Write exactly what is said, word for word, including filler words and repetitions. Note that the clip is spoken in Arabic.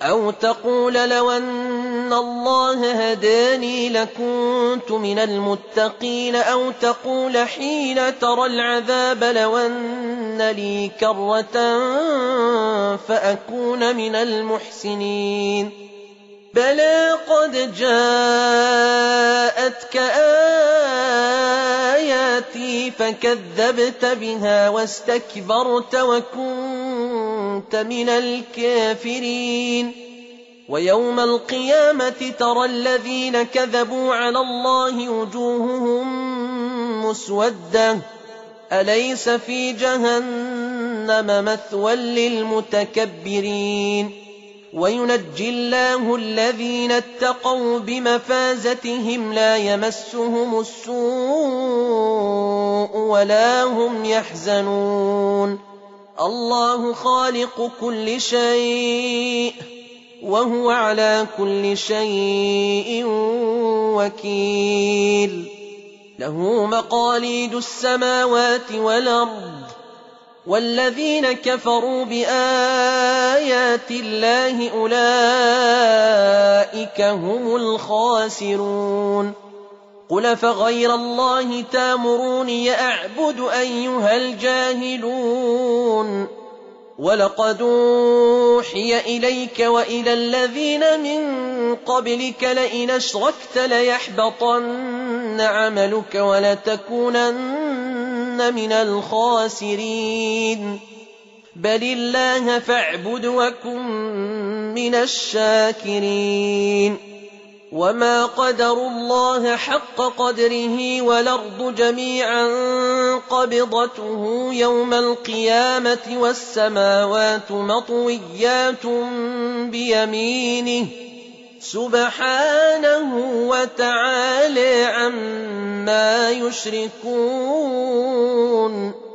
أَوْ تَقُولَ لَوْ أَنَّ اللَّهَ هَدَانِي لَكُنتُ مِنَ الْمُتَّقِينَ أَوْ تَقُولَ حِينَ تَرَى الْعَذَابَ لَوْ أَنَّ لِي كَرَّةً فَأَكُونَ مِنَ الْمُحْسِنِينَ بَلَىٰ قَدْ جَاءَتْكَ آيَاتِي فَكَذَّبْتَ بِهَا وَاسْتَكْبَرْتَ وَكُنتَ مِنَ الْكَافِرِينَ وَيَوْمَ الْقِيَامَةِ تَرَى الَّذِينَ كَذَبُوا عَلَى اللَّهِ وُجُوهُهُم مُّسْوَدَّةٌ أَلَيْسَ فِي جَهَنَّمَ مَثْوًى لِّلْمُتَكَبِّرِينَ وَيُنَجِّي اللَّهُ الَّذِينَ اتَّقَوْا بِمَفَازَتِهِمْ لَا يَمَسُّهُمُ السُّوءُ وَلَا هُمْ يَحْزَنُونَ اللَّهُ خَالِقُ كُلِّ شَيْءٍ وَهُوَ عَلَى كُلِّ شَيْءٍ وَكِيلٌ لَهُ مَقَالِيدُ السَّمَاوَاتِ وَالْأَرْضِ وَالَّذِينَ كَفَرُوا بِآيَاتِ اللَّهِ أُولَئِكَ هُمُ الْخَاسِرُونَ قُلْ أَفَغَيْرَ اللَّهِ تَأْمُرُونِي أَعْبُدُ أَيُّهَا الْجَاهِلُونَ وَلَقَدْ أُوحِيَ إِلَيْكَ وَإِلَى الَّذِينَ مِن قَبْلِكَ لَئِنْ أَشْرَكْتَ لَيَحْبَطَنَّ عَمَلُكَ وَلَتَكُونَنَّ مِنَ الْخَاسِرِينَ بَلِ اللَّهَ فَاعْبُدْ وَكُن مِّنَ الشَّاكِرِينَ وَمَا قَدَرُوا اللَّهَ حَقَّ قَدْرِهِ وَالْأَرْضُ جَمِيعًا قَبْضَتُهُ يَوْمَ الْقِيَامَةِ وَالسَّمَاوَاتُ مَطْوِيَّاتٌ بِيَمِينِهِ سُبْحَانَهُ وَتَعَالَىٰ عَمَّا يُشْرِكُونَ